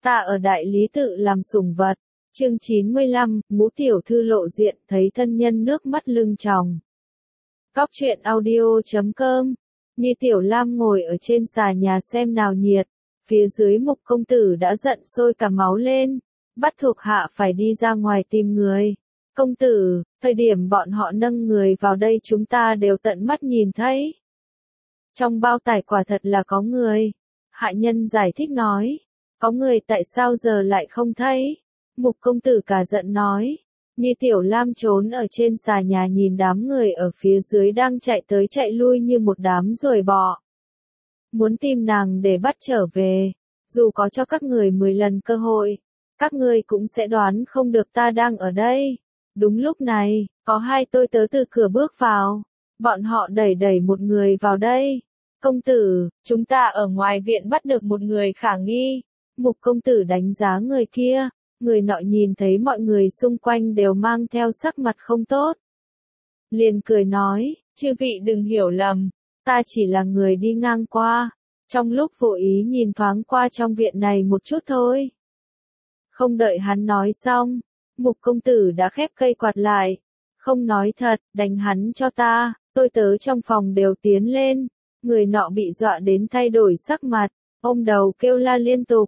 Ta ở đại lý tự làm sủng vật. Chương 95, Ngũ tiểu thư lộ diện, thấy thân nhân nước mắt lưng tròng. Cóc truyện audio.com. Ni Tiểu Lam ngồi ở trên xà nhà xem náo nhiệt, phía dưới Mục công tử đã giận sôi cả máu lên, bắt thuộc hạ phải đi ra ngoài tìm người. Công tử, thời điểm bọn họ nâng người vào đây chúng ta đều tận mắt nhìn thấy. Trong bao tải quả thật là có người. Hạ nhân giải thích nói. Có người tại sao giờ lại không thấy? Mục công tử cả giận nói. Ni Tiểu Lam trốn ở trên xà nhà nhìn đám người ở phía dưới đang chạy tới chạy lui như một đám ruồi bọ. Muốn tìm nàng để bắt trở về. Dù có cho các người 10 lần cơ hội, các ngươi cũng sẽ đoán không được ta đang ở đây. Đúng lúc này, có hai tôi tớ từ cửa bước vào. Bọn họ đẩy một người vào đây. Công tử, chúng ta ở ngoài viện bắt được một người khả nghi. Mục công tử đánh giá người kia. Người nọ nhìn thấy mọi người xung quanh đều mang theo sắc mặt không tốt. Liền cười nói, chư vị đừng hiểu lầm, ta chỉ là người đi ngang qua. Trong lúc vô ý nhìn thoáng qua trong viện này một chút thôi. Không đợi hắn nói xong, Mục công tử đã khép cây quạt lại. Không nói thật, đánh hắn cho ta, tôi tớ trong phòng đều tiến lên. Người nọ bị dọa đến thay đổi sắc mặt, ôm đầu kêu la liên tục.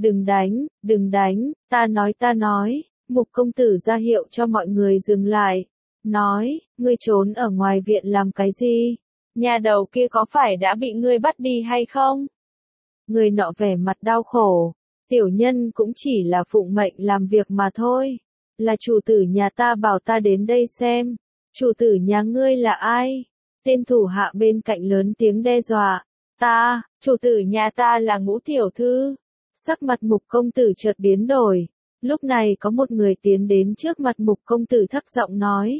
Đừng đánh, ta nói. Mục công tử ra hiệu cho mọi người dừng lại. Nói, ngươi trốn ở ngoài viện làm cái gì? Nhà đầu kia có phải đã bị ngươi bắt đi hay không? Người nọ vẻ mặt đau khổ. Tiểu nhân cũng chỉ là phụng mệnh làm việc mà thôi. Là chủ tử nhà ta bảo ta đến đây xem. Chủ tử nhà ngươi là ai? Tên thủ hạ bên cạnh lớn tiếng đe dọa. Chủ tử nhà ta là Ngũ tiểu thư. Sắc mặt Mục công tử chợt biến đổi. Lúc này có một người tiến đến trước mặt Mục công tử thấp giọng nói.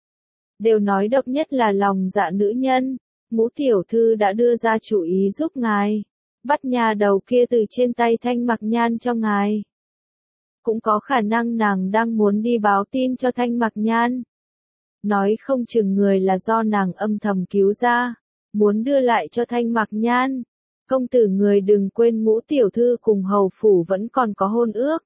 Đều nói độc nhất là lòng dạ nữ nhân. Ngũ tiểu thư đã đưa ra chủ ý giúp ngài. Bắt nhà đầu kia từ trên tay Thanh Mặc Nhan cho ngài. Cũng có khả năng nàng đang muốn đi báo tin cho Thanh Mặc Nhan. Nói không chừng người là do nàng âm thầm cứu ra. Muốn đưa lại cho Thanh Mặc Nhan. Công tử người đừng quên Ngũ tiểu thư cùng hầu phủ vẫn còn có hôn ước.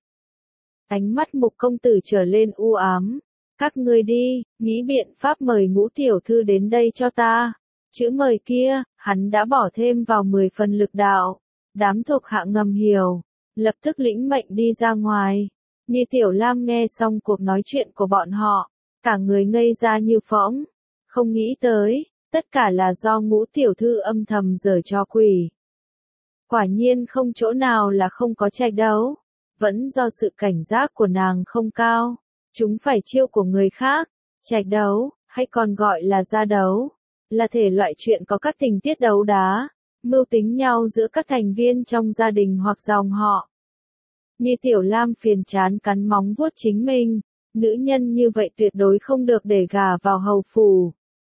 Ánh mắt Mục công tử trở lên u ám. Các ngươi đi, nghĩ biện pháp mời Ngũ tiểu thư đến đây cho ta. Chữ mời kia, hắn đã bỏ thêm vào 10 phần lực đạo. Đám thuộc hạ ngầm hiểu, lập tức lĩnh mệnh đi ra ngoài. Ni Tiểu Lam nghe xong cuộc nói chuyện của bọn họ, cả người ngây ra như phỗng. Không nghĩ tới, tất cả là do Ngũ tiểu thư âm thầm giở trò quỷ. Quả nhiên không chỗ nào là không có tranh đấu, vẫn do sự cảnh giác của nàng không cao. Chúng phải chiêu của người khác, trạch đấu, hay còn gọi là gia đấu, là thể loại chuyện có các tình tiết đấu đá, mưu tính nhau giữa các thành viên trong gia đình hoặc dòng họ. Ni Tiểu Lam phiền chán cắn móng vuốt chính mình, nữ nhân như vậy tuyệt đối không được để gả vào hầu phủ.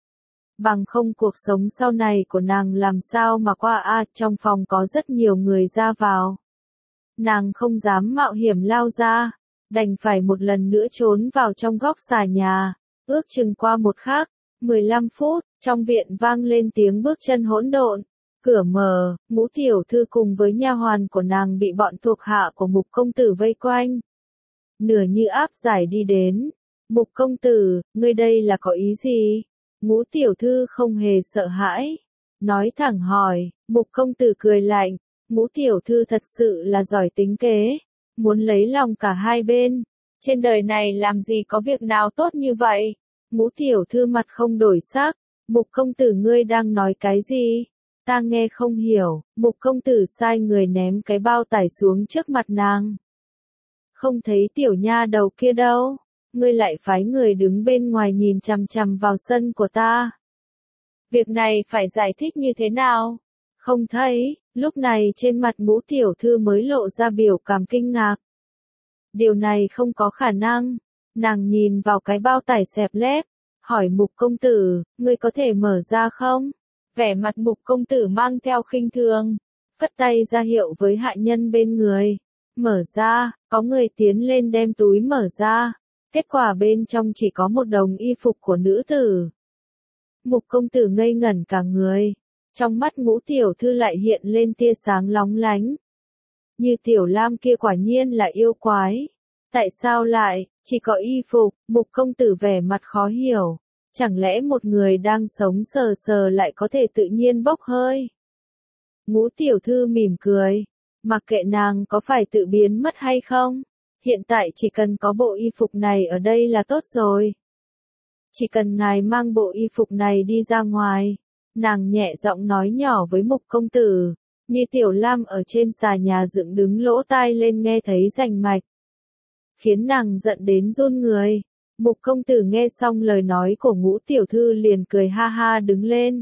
Bằng không cuộc sống sau này của nàng làm sao mà qua trong phòng có rất nhiều người ra vào. Nàng không dám mạo hiểm lao ra, đành phải một lần nữa trốn vào trong góc xà nhà, ước chừng qua một khắc, 15 phút, trong viện vang lên tiếng bước chân hỗn độn, cửa mở, Ngũ tiểu thư cùng với nha hoàn của nàng bị bọn thuộc hạ của Mục công tử vây quanh. Nửa như áp giải đi đến, Mục công tử, ngươi đây là có ý gì? Ngũ tiểu thư không hề sợ hãi, nói thẳng hỏi. Mục công tử cười lạnh, Ngũ tiểu thư thật sự là giỏi tính kế, muốn lấy lòng cả hai bên. Trên đời này làm gì có việc nào tốt như vậy? Ngũ tiểu thư mặt không đổi sắc, Mục công tử ngươi đang nói cái gì? Ta nghe không hiểu. Mục công tử sai người ném cái bao tải xuống trước mặt nàng. Không thấy tiểu nha đầu kia đâu. Ngươi lại phái người đứng bên ngoài nhìn chằm chằm vào sân của ta. Việc này phải giải thích như thế nào? Không thấy. Lúc này trên mặt Ngũ tiểu thư mới lộ ra biểu cảm kinh ngạc. Điều này không có khả năng. Nàng nhìn vào cái bao tải xẹp lép, hỏi Mục công tử, ngươi có thể mở ra không? Vẻ mặt Mục công tử mang theo khinh thường, phất tay ra hiệu với hạ nhân bên người. Mở ra, có người tiến lên đem túi mở ra. Kết quả bên trong chỉ có một đống y phục của nữ tử. Mục công tử ngây ngẩn cả người. Trong mắt Ngũ tiểu thư lại hiện lên tia sáng lóng lánh. Như Tiểu Lam kia quả nhiên là yêu quái. Tại sao lại, chỉ có y phục, Mục công tử vẻ mặt khó hiểu. Chẳng lẽ một người đang sống sờ sờ lại có thể tự nhiên bốc hơi? Ngũ tiểu thư mỉm cười. Mặc kệ nàng có phải tự biến mất hay không. Hiện tại chỉ cần có bộ y phục này ở đây là tốt rồi. Chỉ cần ngài mang bộ y phục này đi ra ngoài. Nàng nhẹ giọng nói nhỏ với Mục công tử. Như Tiểu Lam ở trên xà nhà dựng đứng lỗ tai lên nghe thấy rành mạch. Khiến nàng giận đến run người. Mục công tử nghe xong lời nói của Ngũ tiểu thư liền cười ha ha đứng lên.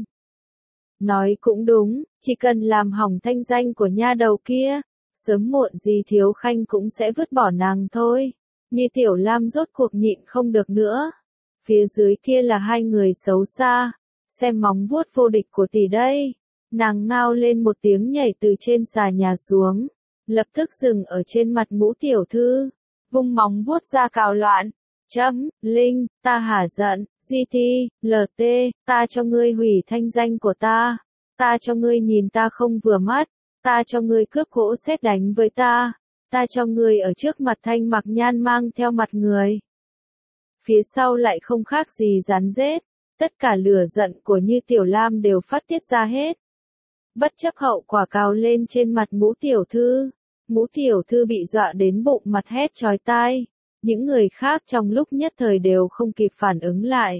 Nói cũng đúng, chỉ cần làm hỏng thanh danh của nha đầu kia, sớm muộn gì Thiếu Khanh cũng sẽ vứt bỏ nàng thôi. Như Tiểu Lam rốt cuộc nhịn không được nữa. Phía dưới kia là hai người xấu xa, xem móng vuốt vô địch của tỷ đây. Nàng ngao lên một tiếng nhảy từ trên xà nhà xuống, lập tức dừng ở trên mặt Ngũ tiểu thư, vung móng vuốt ra cào loạn. Linh, ta hả giận, GT, LT, ta cho ngươi hủy thanh danh của ta cho ngươi nhìn ta không vừa mắt, ta cho ngươi cướp gỗ sét đánh với ta cho ngươi ở trước mặt Thanh Mặc Nhan mang theo mặt người. Phía sau lại không khác gì rắn rết, tất cả lửa giận của Như Tiểu Lam đều phát tiết ra hết. Bất chấp hậu quả cào lên trên mặt Ngũ tiểu thư, Ngũ tiểu thư bị dọa đến bụng mặt hét chói tai. Những người khác trong lúc nhất thời đều không kịp phản ứng lại.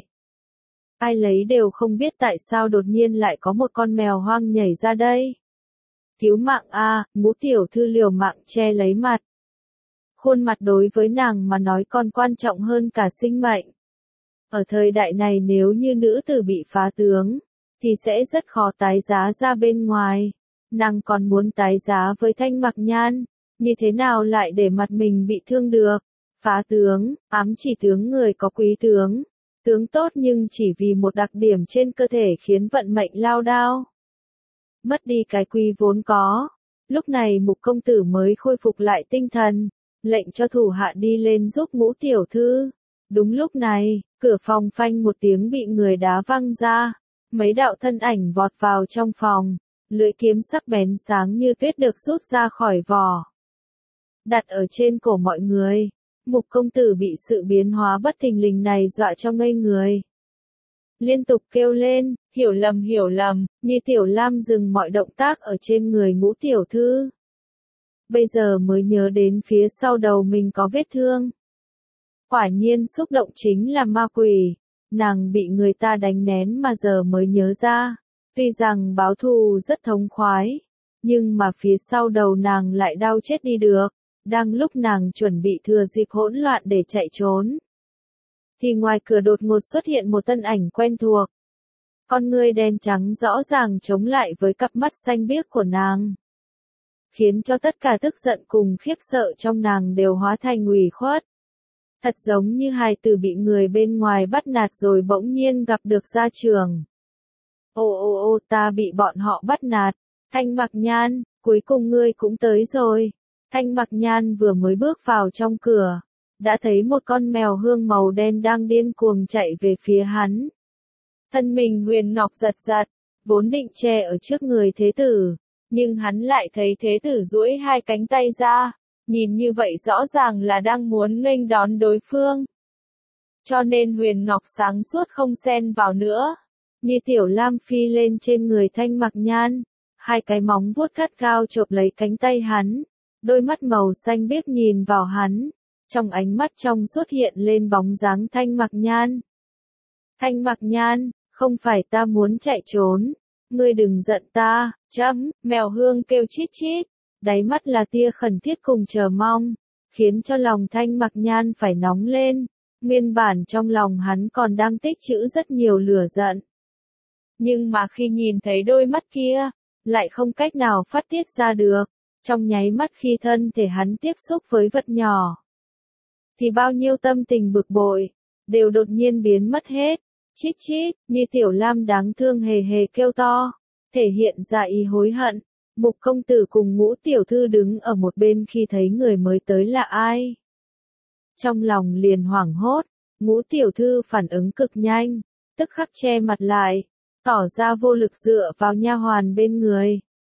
Ai lấy đều không biết tại sao đột nhiên lại có một con mèo hoang nhảy ra đây. Cứu mạng a, Ngũ tiểu thư liều mạng che lấy mặt. Khuôn mặt đối với nàng mà nói còn quan trọng hơn cả sinh mệnh. Ở thời đại này nếu như nữ tử bị phá tướng, thì sẽ rất khó tái giá ra bên ngoài. Nàng còn muốn tái giá với Thanh Mặc Nhan, như thế nào lại để mặt mình bị thương được? Phá tướng, ám chỉ tướng người có quý tướng. Tướng tốt nhưng chỉ vì một đặc điểm trên cơ thể khiến vận mệnh lao đao. Mất đi cái quý vốn có. Lúc này Mục công tử mới khôi phục lại tinh thần, lệnh cho thủ hạ đi lên giúp Ngũ tiểu thư. Đúng lúc này, cửa phòng phanh một tiếng bị người đá văng ra. Mấy đạo thân ảnh vọt vào trong phòng. Lưỡi kiếm sắc bén sáng như tuyết được rút ra khỏi vỏ. Đặt ở trên cổ mọi người. Mục công tử bị sự biến hóa bất thình lình này dọa cho ngây người. Liên tục kêu lên, hiểu lầm, Như Tiểu Lam dừng mọi động tác ở trên người Ngũ tiểu thư. Bây giờ mới nhớ đến phía sau đầu mình có vết thương. Quả nhiên xúc động chính là ma quỷ, nàng bị người ta đánh nén mà giờ mới nhớ ra. Tuy rằng báo thù rất thống khoái, nhưng mà phía sau đầu nàng lại đau chết đi được. Đang lúc nàng chuẩn bị thừa dịp hỗn loạn để chạy trốn, thì ngoài cửa đột ngột xuất hiện một thân ảnh quen thuộc. Con ngươi đen trắng rõ ràng chống lại với cặp mắt xanh biếc của nàng, khiến cho tất cả tức giận cùng khiếp sợ trong nàng đều hóa thành ủy khuất. Thật giống như hài tử bị người bên ngoài bắt nạt rồi bỗng nhiên gặp được gia trưởng. Ô, ta bị bọn họ bắt nạt. Thanh Mặc Nhan, cuối cùng ngươi cũng tới rồi. Thanh Mặc Nhan vừa mới bước vào trong cửa, đã thấy một con mèo hương màu đen đang điên cuồng chạy về phía hắn. Thân mình Huyền Ngọc giật giật, vốn định che ở trước người thế tử, nhưng hắn lại thấy thế tử duỗi hai cánh tay ra, nhìn như vậy rõ ràng là đang muốn nghênh đón đối phương. Cho nên Huyền Ngọc sáng suốt không xen vào nữa. Như Tiểu Lam phi lên trên người Thanh Mặc Nhan, hai cái móng vuốt gắt gao chộp lấy cánh tay hắn. Đôi mắt màu xanh biếc nhìn vào hắn, trong ánh mắt trong xuất hiện lên bóng dáng Thanh Mặc Nhan. Thanh Mặc Nhan, không phải ta muốn chạy trốn, ngươi đừng giận ta. Mèo hương kêu chít chít, đáy mắt là tia khẩn thiết cùng chờ mong, khiến cho lòng Thanh Mặc Nhan phải nóng lên. Nguyên bản trong lòng hắn còn đang tích trữ rất nhiều lửa giận. Nhưng mà khi nhìn thấy đôi mắt kia, lại không cách nào phát tiết ra được. Trong nháy mắt khi thân thể hắn tiếp xúc với vật nhỏ, thì bao nhiêu tâm tình bực bội, đều đột nhiên biến mất hết. Chít chít, Như Tiểu Lam đáng thương hề hề kêu to, thể hiện ra ý hối hận. Mục công tử cùng Ngũ tiểu thư đứng ở một bên khi thấy người mới tới là ai. Trong lòng liền hoảng hốt, Ngũ tiểu thư phản ứng cực nhanh, tức khắc che mặt lại, tỏ ra vô lực dựa vào nha hoàn bên người.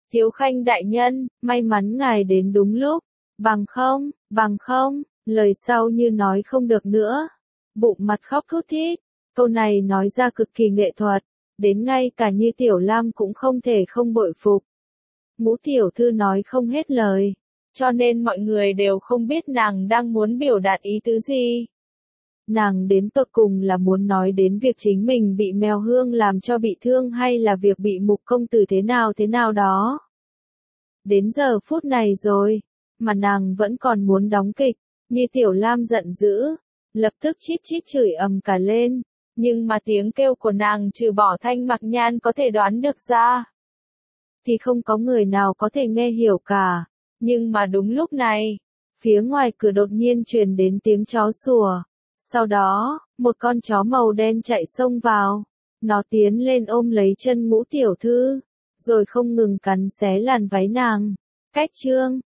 Thiếu Khanh đại nhân, may mắn ngài đến đúng lúc, bằng không, lời sau như nói không được nữa. Bụng mặt khóc thút thít, câu này nói ra cực kỳ nghệ thuật, đến ngay cả Như Tiểu Lam cũng không thể không bội phục. Ngũ tiểu thư nói không hết lời, cho nên mọi người đều không biết nàng đang muốn biểu đạt ý tứ gì. Nàng đến tột cùng là muốn nói đến việc chính mình bị Mèo Hương làm cho bị thương hay là việc bị Mục công tử thế nào đó. Đến giờ phút này rồi, mà nàng vẫn còn muốn đóng kịch, Như Tiểu Lam giận dữ, lập tức chít chít chửi ầm cả lên, nhưng mà tiếng kêu của nàng trừ bỏ Thanh Mặc Nhan có thể đoán được ra, thì không có người nào có thể nghe hiểu cả. Nhưng mà đúng lúc này, phía ngoài cửa đột nhiên truyền đến tiếng chó sủa. Sau đó, một con chó màu đen chạy xông vào. Nó tiến lên ôm lấy chân Ngũ tiểu thư, rồi không ngừng cắn xé làn váy nàng. Cách chương